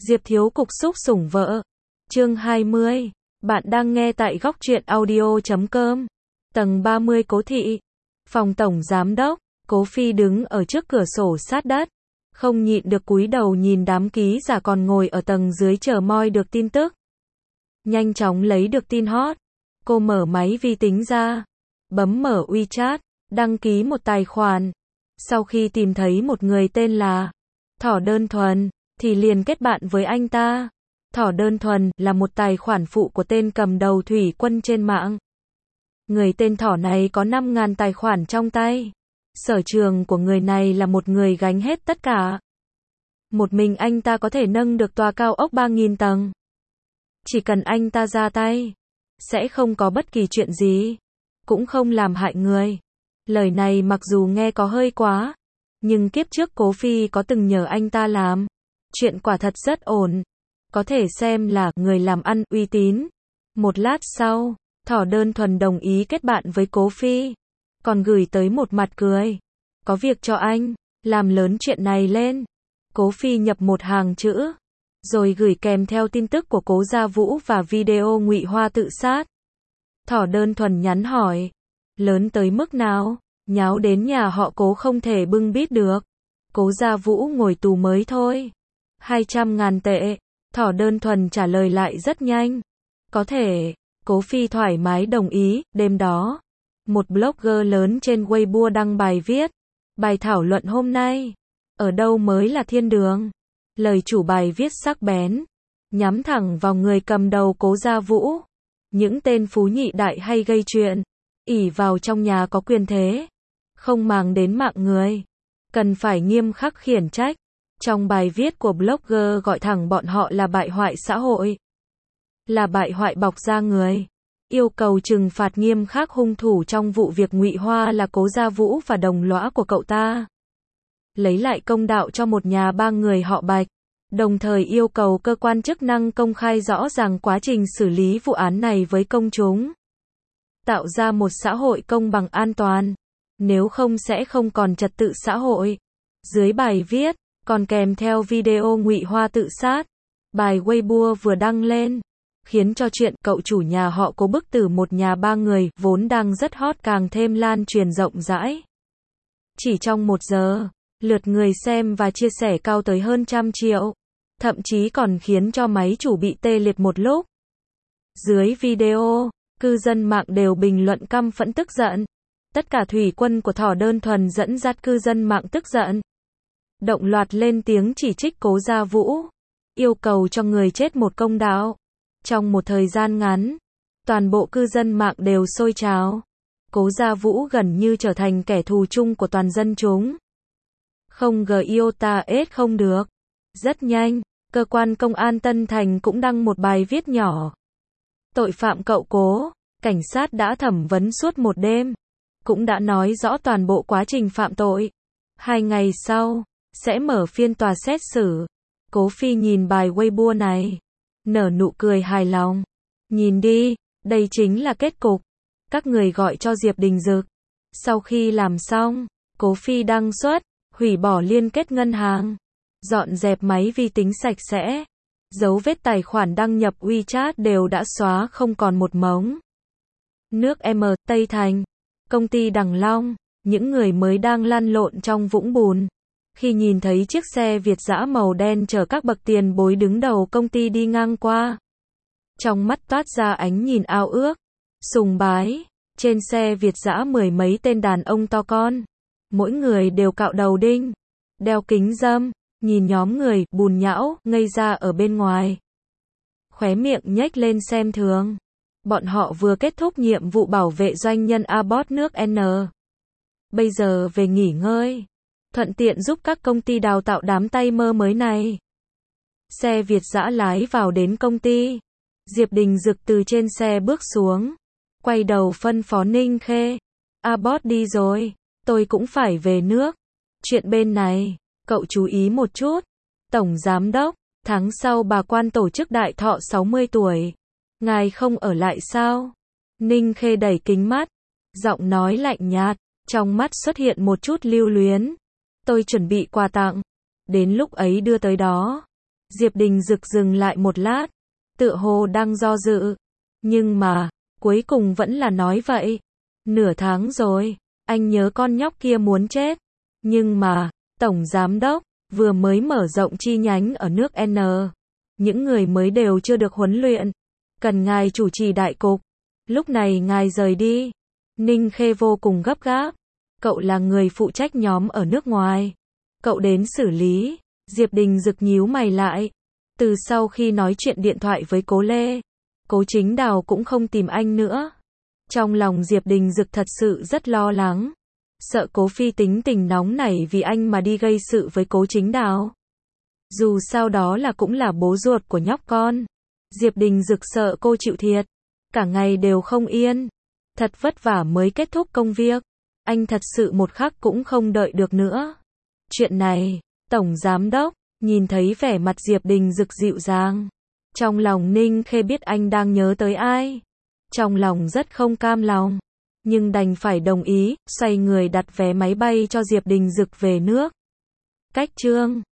Diệp Thiếu cục xúc sủng vợ. Chương 20. Bạn đang nghe tại góc truyện audio.com. Tầng 30 Cố thị. Phòng tổng giám đốc. Cố Phi đứng ở trước cửa sổ sát đất, không nhịn được cúi đầu nhìn đám ký giả còn ngồi ở tầng dưới chờ moi được tin tức. Nhanh chóng lấy được tin hot, cô mở máy vi tính ra, bấm mở WeChat, đăng ký một tài khoản. Sau khi tìm thấy một người tên là Thỏ Đơn Thuần, thì liền kết bạn với anh ta. Thỏ Đơn Thuần là một tài khoản phụ của tên cầm đầu Thủy Quân trên mạng. Người tên Thỏ này có 5.000 tài khoản trong tay. Sở trường của người này là một người gánh hết tất cả. Một mình anh ta có thể nâng được tòa cao ốc 3.000 tầng. Chỉ cần anh ta ra tay, sẽ không có bất kỳ chuyện gì, cũng không làm hại người. Lời này mặc dù nghe có hơi quá, nhưng kiếp trước Cố Phi có từng nhờ anh ta làm. Chuyện quả thật rất ổn, có thể xem là người làm ăn uy tín. Một lát sau, Thỏ Đơn Thuần đồng ý kết bạn với Cố Phi, còn gửi tới một mặt cười. Có việc cho anh, làm lớn chuyện này lên. Cố Phi nhập một hàng chữ, rồi gửi kèm theo tin tức của Cố Gia Vũ và video ngụy Hoa tự sát. Thỏ Đơn Thuần nhắn hỏi, lớn tới mức nào, nháo đến nhà họ Cố không thể bưng bít được. Cố Gia Vũ ngồi tù mới thôi. 200.000 tệ. Thỏ Đơn Thuần trả lời lại rất nhanh. Có thể. Cố Phi thoải mái đồng ý. Đêm đó, một blogger lớn trên Weibo đăng bài viết. Bài thảo luận hôm nay, ở đâu mới là thiên đường? Lời chủ bài viết sắc bén, nhắm thẳng vào người cầm đầu Cố Gia Vũ. Những tên phú nhị đại hay gây chuyện, ỷ vào trong nhà có quyền thế, không màng đến mạng người, cần phải nghiêm khắc khiển trách. Trong bài viết của blogger gọi thẳng bọn họ là bại hoại xã hội, là bại hoại bọc da người, yêu cầu trừng phạt nghiêm khắc hung thủ trong vụ việc ngụy Hoa là Cố Gia Vũ và đồng lõa của cậu ta. Lấy lại công đạo cho một nhà ba người họ Bạch, đồng thời yêu cầu cơ quan chức năng công khai rõ ràng quá trình xử lý vụ án này với công chúng. Tạo ra một xã hội công bằng an toàn, nếu không sẽ không còn trật tự xã hội. Dưới bài viết, còn kèm theo video ngụy Hoa tự sát. Bài Weibo vừa đăng lên, khiến cho chuyện cậu chủ nhà họ Cố bức tử một nhà ba người vốn đang rất hot càng thêm lan truyền rộng rãi. Chỉ trong 1 giờ, lượt người xem và chia sẻ cao tới hơn 100 triệu, thậm chí còn khiến cho máy chủ bị tê liệt một lúc. Dưới video, cư dân mạng đều bình luận căm phẫn tức giận. Tất cả Thủy Quân của Thỏ Đơn Thuần dẫn dắt cư dân mạng tức giận, động loạt lên tiếng chỉ trích Cố Gia Vũ, yêu cầu cho người chết một công đạo. Trong một thời gian ngắn, toàn bộ cư dân mạng đều sôi trào. Cố Gia Vũ gần như trở thành kẻ thù chung của toàn dân chúng. Không iota s không được. Rất nhanh, cơ quan công an Tân Thành cũng đăng một bài viết nhỏ. Tội phạm cậu Cố, cảnh sát đã thẩm vấn suốt một đêm, cũng đã nói rõ toàn bộ quá trình phạm tội. 2 ngày sau, sẽ mở phiên tòa xét xử. Cố Phi nhìn bài Weibo này, nở nụ cười hài lòng. Nhìn đi, đây chính là kết cục. Các người gọi cho Diệp Đình Dực. Sau khi làm xong, Cố Phi đăng xuất, hủy bỏ liên kết ngân hàng, dọn dẹp máy vi tính sạch sẽ. Dấu vết tài khoản đăng nhập WeChat đều đã xóa không còn một mống. Nước M, Tây Thành, công ty Đằng Long, những người mới đang lăn lộn trong vũng bùn. Khi nhìn thấy chiếc xe Việt dã màu đen chở các bậc tiền bối đứng đầu công ty đi ngang qua, trong mắt toát ra ánh nhìn ao ước, sùng bái. Trên xe Việt dã 10 mấy tên đàn ông to con, mỗi người đều cạo đầu đinh, đeo kính râm, nhìn nhóm người bùn nhão ngây ra ở bên ngoài, khóe miệng nhếch lên xem thường. Bọn họ vừa kết thúc nhiệm vụ bảo vệ doanh nhân Abbott nước N. Bây giờ về nghỉ ngơi, thuận tiện giúp các công ty đào tạo đám tay mơ mới này. Xe Việt dã lái vào đến công ty. Diệp Đình Dực từ trên xe bước xuống, quay đầu phân phó Ninh Khê. Abbott đi rồi, tôi cũng phải về nước. Chuyện bên này, cậu chú ý một chút. Tổng giám đốc, tháng sau bà quan tổ chức đại thọ 60 tuổi. Ngài không ở lại sao? Ninh Khê đẩy kính mắt, giọng nói lạnh nhạt, trong mắt xuất hiện một chút lưu luyến. Tôi chuẩn bị quà tặng, đến lúc ấy đưa tới đó. Diệp Đình Dực dừng lại một lát, tựa hồ đang do dự. Nhưng mà, cuối cùng vẫn là nói vậy. Nửa tháng rồi, anh nhớ con nhóc kia muốn chết. Nhưng mà, Tổng Giám Đốc, vừa mới mở rộng chi nhánh ở nước N. Những người mới đều chưa được huấn luyện. Cần ngài chủ trì đại cục. Lúc này ngài rời đi. Ninh Khê vô cùng gấp gáp. Cậu là người phụ trách nhóm ở nước ngoài. Cậu đến xử lý. Diệp Đình Dực nhíu mày lại. Từ sau khi nói chuyện điện thoại với Cố Lê, Cố Chính Đào cũng không tìm anh nữa. Trong lòng Diệp Đình Dực thật sự rất lo lắng. Sợ Cố Phi tính tình nóng nảy vì anh mà đi gây sự với Cố Chính Đào. Dù sao đó là cũng là bố ruột của nhóc con. Diệp Đình Dực sợ cô chịu thiệt. Cả ngày đều không yên. Thật vất vả mới kết thúc công việc. Anh thật sự một khắc cũng không đợi được nữa. Chuyện này, Tổng Giám Đốc, nhìn thấy vẻ mặt Diệp Đình Dực dịu dàng. Trong lòng Ninh Khê biết anh đang nhớ tới ai. Trong lòng rất không cam lòng. Nhưng đành phải đồng ý, xoay người đặt vé máy bay cho Diệp Đình Dực về nước. Cách chương